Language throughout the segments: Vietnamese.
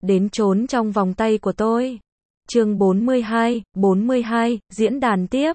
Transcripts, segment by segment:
đến trốn trong vòng tay của tôi. Chương 42, diễn đàn tiếp.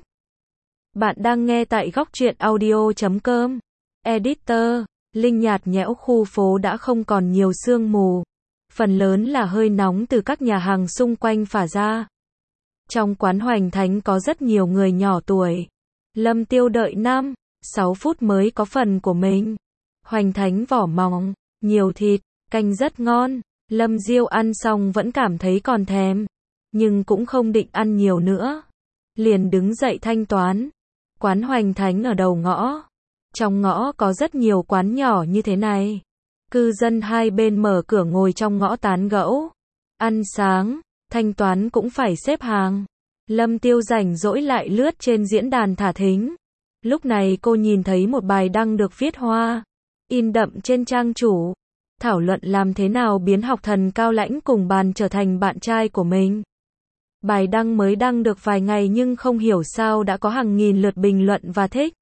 Bạn đang nghe tại góc truyện audio.com. Editor, Linh nhạt nhẽo khu phố đã không còn nhiều sương mù. Phần lớn là hơi nóng từ các nhà hàng xung quanh phả ra. Trong quán Hoành Thánh có rất nhiều người nhỏ tuổi. Lâm Tiêu đợi 5-6 phút mới có phần của mình. Hoành Thánh vỏ mỏng, nhiều thịt, canh rất ngon. Lâm Diêu ăn xong vẫn cảm thấy còn thèm, nhưng cũng không định ăn nhiều nữa. Liền đứng dậy thanh toán. Quán Hoành Thánh ở đầu ngõ. Trong ngõ có rất nhiều quán nhỏ như thế này. Cư dân hai bên mở cửa ngồi trong ngõ tán gẫu. Ăn sáng, thanh toán cũng phải xếp hàng. Lâm Tiêu rảnh rỗi lại lướt trên diễn đàn thả thính. Lúc này cô nhìn thấy một bài đăng được viết hoa, in đậm trên trang chủ. Thảo luận làm thế nào biến học thần Cao Lãnh cùng Bàn trở thành bạn trai của mình. Bài đăng mới đăng được vài ngày nhưng không hiểu sao đã có hàng nghìn lượt bình luận và thích.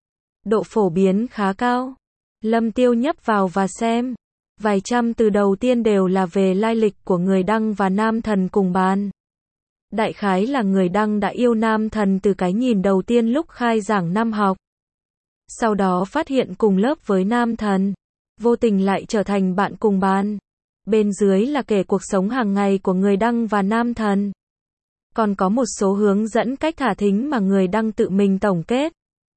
Độ phổ biến khá cao. Lâm Tiêu nhấp vào và xem. Vài trăm từ đầu tiên đều là về lai lịch của người đăng và nam thần cùng Bàn. Đại khái là người đăng đã yêu nam thần từ cái nhìn đầu tiên lúc khai giảng năm học. Sau đó phát hiện cùng lớp với nam thần. Vô tình lại trở thành bạn cùng Bàn. Bên dưới là kể cuộc sống hàng ngày của người đăng và nam thần. Còn có một số hướng dẫn cách thả thính mà người đăng tự mình tổng kết.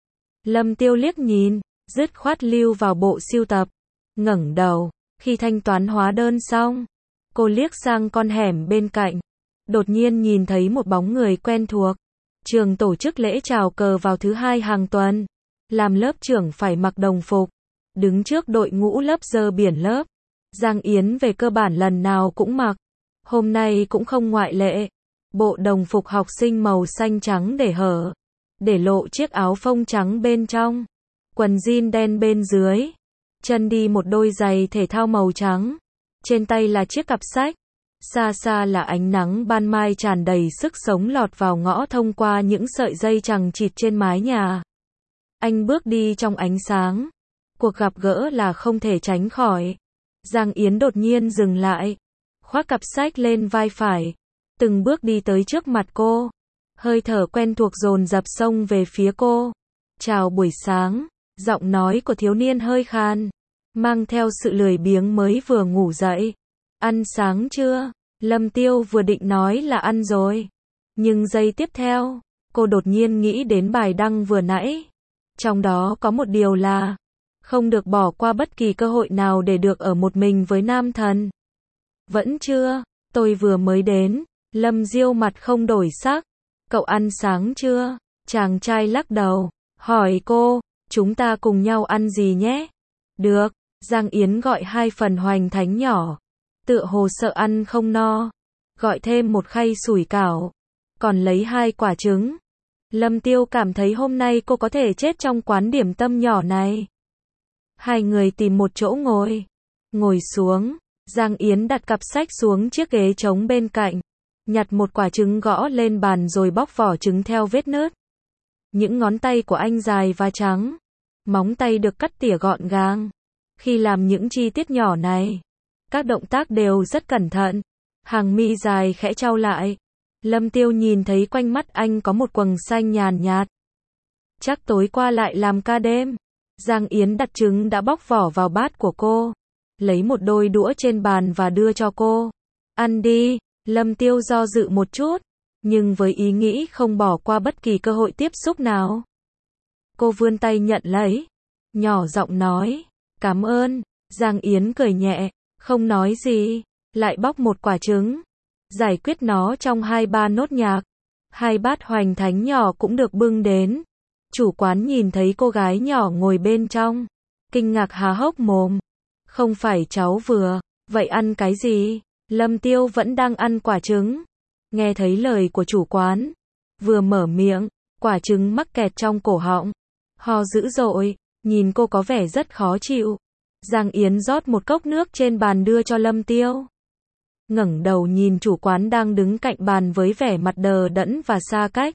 Lâm Tiêu liếc nhìn, dứt khoát lưu vào bộ sưu tập. Ngẩng đầu, khi thanh toán hóa đơn xong, cô liếc sang con hẻm bên cạnh. Đột nhiên nhìn thấy một bóng người quen thuộc. Trường tổ chức lễ chào cờ vào thứ hai hàng tuần. Làm lớp trưởng phải mặc đồng phục. Đứng trước đội ngũ lớp dơ biển lớp. Giang Yến về cơ bản lần nào cũng mặc. Hôm nay cũng không ngoại lệ. Bộ đồng phục học sinh màu xanh trắng để hở. Để lộ chiếc áo phông trắng bên trong. Quần jean đen bên dưới. Chân đi một đôi giày thể thao màu trắng. Trên tay là chiếc cặp sách. Xa xa là ánh nắng ban mai tràn đầy sức sống lọt vào ngõ thông qua những sợi dây chằng chịt trên mái nhà. Anh bước đi trong ánh sáng. Cuộc gặp gỡ là không thể tránh khỏi. Giang Yến đột nhiên dừng lại. Khoác cặp sách lên vai phải. Từng bước đi tới trước mặt cô. Hơi thở quen thuộc dồn dập xông về phía cô. Chào buổi sáng. Giọng nói của thiếu niên hơi khan. Mang theo sự lười biếng mới vừa ngủ dậy. Ăn sáng chưa? Lâm Tiêu vừa định nói là ăn rồi. Nhưng giây tiếp theo, cô đột nhiên nghĩ đến bài đăng vừa nãy. Trong đó có một điều là không được bỏ qua bất kỳ cơ hội nào để được ở một mình với nam thần. Vẫn chưa, tôi vừa mới đến. Lâm Diêu mặt không đổi sắc. Cậu ăn sáng chưa? Chàng trai lắc đầu, hỏi cô, chúng ta cùng nhau ăn gì nhé? Được, Giang Yến gọi 2 phần Hoành Thánh nhỏ. Tựa hồ sợ ăn không no. Gọi thêm một khay sủi cảo. Còn lấy 2 quả trứng. Lâm Tiêu cảm thấy hôm nay cô có thể chết trong quán điểm tâm nhỏ này. Hai người tìm một chỗ ngồi. Ngồi xuống. Giang Yến đặt cặp sách xuống chiếc ghế trống bên cạnh. Nhặt một quả trứng gõ lên bàn rồi bóc vỏ trứng theo vết nứt. Những ngón tay của anh dài và trắng. Móng tay được cắt tỉa gọn gàng. Khi làm những chi tiết nhỏ này, các động tác đều rất cẩn thận. Hàng mi dài khẽ chau lại. Lâm Tiêu nhìn thấy quanh mắt anh có một quầng xanh nhàn nhạt. Chắc tối qua lại làm ca đêm. Giang Yến đặt trứng đã bóc vỏ vào bát của cô. Lấy một đôi đũa trên bàn và đưa cho cô. Ăn đi. Lâm Tiêu do dự một chút. Nhưng với ý nghĩ không bỏ qua bất kỳ cơ hội tiếp xúc nào. Cô vươn tay nhận lấy. Nhỏ giọng nói. Cảm ơn. Giang Yến cười nhẹ. Không nói gì. Lại bóc một quả trứng. Giải quyết nó trong 2-3 nốt nhạc. 2 bát Hoành Thánh nhỏ cũng được bưng đến. Chủ quán nhìn thấy cô gái nhỏ ngồi bên trong. Kinh ngạc há hốc mồm. Không phải cháu vừa. Vậy ăn cái gì? Lâm Tiêu vẫn đang ăn quả trứng. Nghe thấy lời của chủ quán. Vừa mở miệng. Quả trứng mắc kẹt trong cổ họng. Ho dữ dội. Nhìn cô có vẻ rất khó chịu. Giang Yến rót một cốc nước trên bàn đưa cho Lâm Tiêu. Ngẩng đầu nhìn chủ quán đang đứng cạnh bàn với vẻ mặt đờ đẫn và xa cách.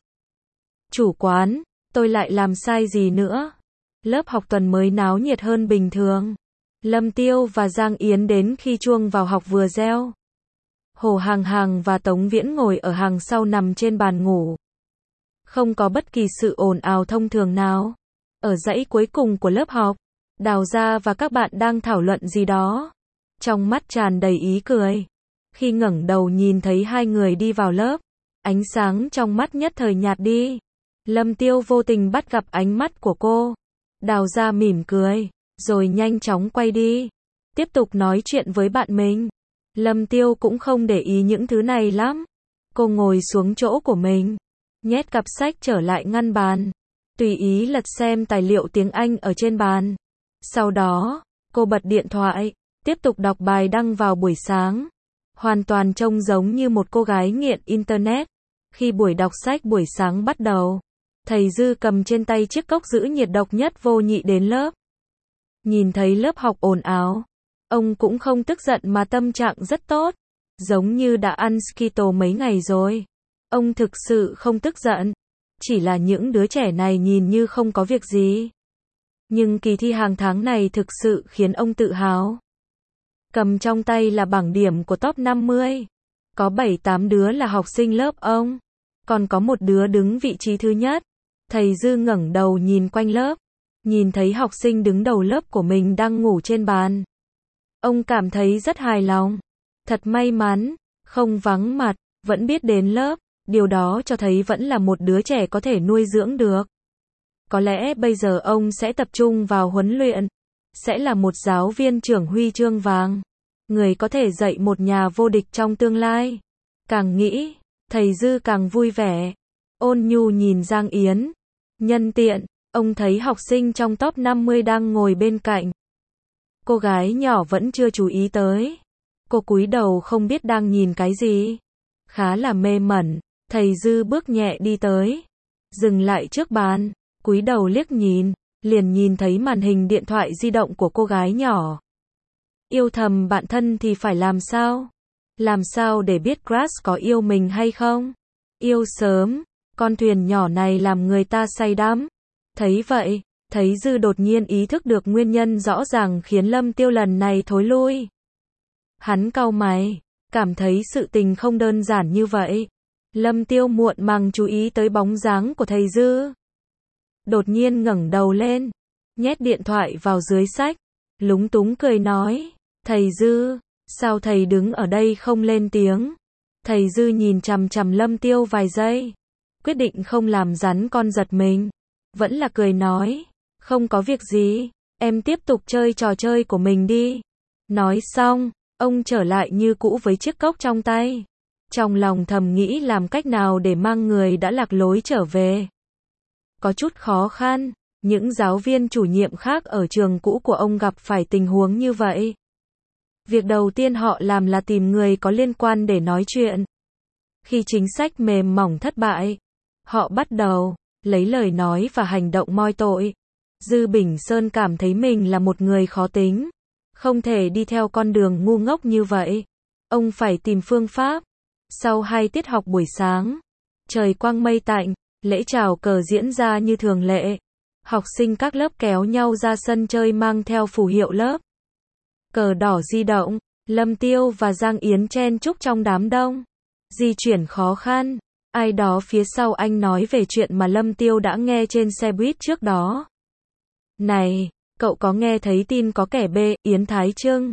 Chủ quán, tôi lại làm sai gì nữa? Lớp học tuần mới náo nhiệt hơn bình thường. Lâm Tiêu và Giang Yến đến khi chuông vào học vừa reo. Hồ Hàng Hàng và Tống Viễn ngồi ở hàng sau nằm trên bàn ngủ. Không có bất kỳ sự ồn ào thông thường nào. Ở dãy cuối cùng của lớp học, Đào Gia và các bạn đang thảo luận gì đó. Trong mắt tràn đầy ý cười. Khi ngẩng đầu nhìn thấy hai người đi vào lớp, ánh sáng trong mắt nhất thời nhạt đi. Lâm Tiêu vô tình bắt gặp ánh mắt của cô. Đào Gia mỉm cười, rồi nhanh chóng quay đi. Tiếp tục nói chuyện với bạn mình. Lâm Tiêu cũng không để ý những thứ này lắm. Cô ngồi xuống chỗ của mình, nhét cặp sách trở lại ngăn bàn, tùy ý lật xem tài liệu tiếng Anh ở trên bàn. Sau đó, cô bật điện thoại, tiếp tục đọc bài đăng vào buổi sáng. Hoàn toàn trông giống như một cô gái nghiện Internet. Khi buổi đọc sách buổi sáng bắt đầu, thầy Dư cầm trên tay chiếc cốc giữ nhiệt độc nhất vô nhị đến lớp. Nhìn thấy lớp học ồn ào, ông cũng không tức giận mà tâm trạng rất tốt, giống như đã ăn Skittles mấy ngày rồi. Ông thực sự không tức giận, chỉ là những đứa trẻ này nhìn như không có việc gì. Nhưng kỳ thi hàng tháng này thực sự khiến ông tự hào. Cầm trong tay là bảng điểm của top 50. Có 7-8 đứa là học sinh lớp ông, còn có một đứa đứng vị trí thứ nhất. Thầy Dư ngẩng đầu nhìn quanh lớp, nhìn thấy học sinh đứng đầu lớp của mình đang ngủ trên bàn. Ông cảm thấy rất hài lòng. Thật may mắn, không vắng mặt, vẫn biết đến lớp. Điều đó cho thấy vẫn là một đứa trẻ có thể nuôi dưỡng được. Có lẽ bây giờ ông sẽ tập trung vào huấn luyện, sẽ là một giáo viên trưởng huy chương vàng, người có thể dạy một nhà vô địch trong tương lai. Càng nghĩ, thầy Dư càng vui vẻ. Ôn nhu nhìn Giang Yến. Nhân tiện, ông thấy học sinh trong top 50 đang ngồi bên cạnh. Cô gái nhỏ vẫn chưa chú ý tới. Cô cúi đầu không biết đang nhìn cái gì. Khá là mê mẩn. Thầy Dư bước nhẹ đi tới, dừng lại trước bàn, cúi đầu liếc nhìn, liền nhìn thấy màn hình điện thoại di động của cô gái nhỏ. Yêu thầm bạn thân thì phải làm sao? Làm sao để biết crush có yêu mình hay không? Yêu sớm, con thuyền nhỏ này làm người ta say đắm. Thấy vậy, thấy Dư đột nhiên ý thức được nguyên nhân rõ ràng khiến Lâm Tiêu lần này thối lui. Hắn cau mày, cảm thấy sự tình không đơn giản như vậy. Lâm Tiêu muộn màng chú ý tới bóng dáng của thầy Dư. Đột nhiên ngẩng đầu lên, nhét điện thoại vào dưới sách, lúng túng cười nói, thầy Dư, sao thầy đứng ở đây không lên tiếng? Thầy Dư nhìn chằm chằm Lâm Tiêu vài giây, quyết định không làm rắn con giật mình, vẫn là cười nói, không có việc gì, em tiếp tục chơi trò chơi của mình đi. Nói xong, ông trở lại như cũ với chiếc cốc trong tay. Trong lòng thầm nghĩ làm cách nào để mang người đã lạc lối trở về. Có chút khó khăn, những giáo viên chủ nhiệm khác ở trường cũ của ông gặp phải tình huống như vậy. Việc đầu tiên họ làm là tìm người có liên quan để nói chuyện. Khi chính sách mềm mỏng thất bại, họ bắt đầu lấy lời nói và hành động moi tội. Dư Bình Sơn cảm thấy mình là một người khó tính, không thể đi theo con đường ngu ngốc như vậy. Ông phải tìm phương pháp. Sau 2 tiết học buổi sáng, trời quang mây tạnh, lễ chào cờ diễn ra như thường lệ. Học sinh các lớp kéo nhau ra sân chơi mang theo phù hiệu lớp. Cờ đỏ di động, Lâm Tiêu và Giang Yến chen chúc trong đám đông. Di chuyển khó khăn, ai đó phía sau anh nói về chuyện mà Lâm Tiêu đã nghe trên xe buýt trước đó. Này, cậu có nghe thấy tin có kẻ bê Yến Thái Trưng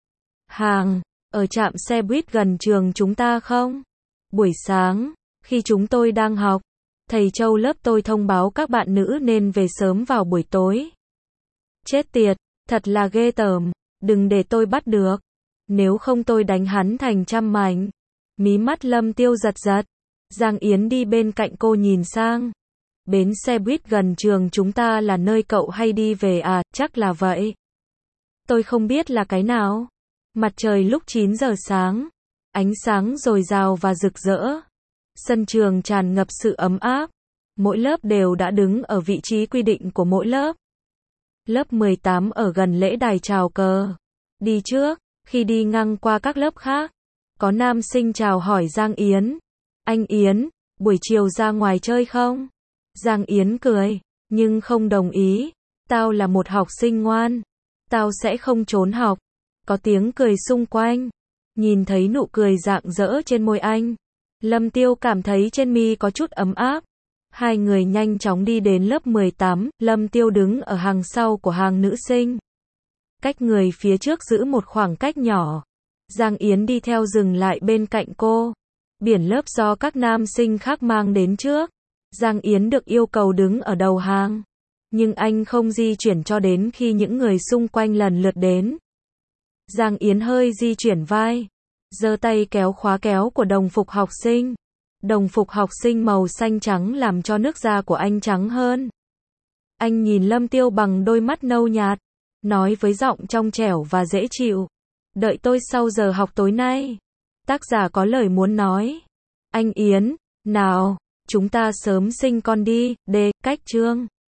hàng ở trạm xe buýt gần trường chúng ta không? Buổi sáng, khi chúng tôi đang học, thầy Châu lớp tôi thông báo các bạn nữ nên về sớm vào buổi tối. Chết tiệt, thật là ghê tởm, đừng để tôi bắt được. Nếu không tôi đánh hắn thành trăm mảnh. Mí mắt Lâm Tiêu giật giật. Giang Yến đi bên cạnh cô nhìn sang. Bến xe buýt gần trường chúng ta là nơi cậu hay đi về à? Chắc là vậy. Tôi không biết là cái nào. Mặt trời lúc 9 giờ sáng, ánh sáng dồi dào và rực rỡ. Sân trường tràn ngập sự ấm áp. Mỗi lớp đều đã đứng ở vị trí quy định của mỗi lớp. Lớp 18 ở gần lễ đài chào cờ. Đi trước, khi đi ngang qua các lớp khác, có nam sinh chào hỏi Giang Yến. Anh Yến, buổi chiều ra ngoài chơi không? Giang Yến cười, nhưng không đồng ý. Tao là một học sinh ngoan. Tao sẽ không trốn học. Có tiếng cười xung quanh. Nhìn thấy nụ cười rạng rỡ trên môi anh, Lâm Tiêu cảm thấy trên mi có chút ấm áp. Hai người nhanh chóng đi đến lớp 18, Lâm Tiêu đứng ở hàng sau của hàng nữ sinh. Cách người phía trước giữ một khoảng cách nhỏ. Giang Yến đi theo dừng lại bên cạnh cô. Biển lớp do các nam sinh khác mang đến trước. Giang Yến được yêu cầu đứng ở đầu hàng. Nhưng anh không di chuyển cho đến khi những người xung quanh lần lượt đến. Giang Yến hơi di chuyển vai, giơ tay kéo khóa kéo của đồng phục học sinh. Đồng phục học sinh màu xanh trắng làm cho nước da của anh trắng hơn. Anh nhìn Lâm Tiêu bằng đôi mắt nâu nhạt, nói với giọng trong trẻo và dễ chịu. Đợi tôi sau giờ học tối nay. Tác giả có lời muốn nói. Anh Yến, nào, chúng ta sớm sinh con đi, cách chương.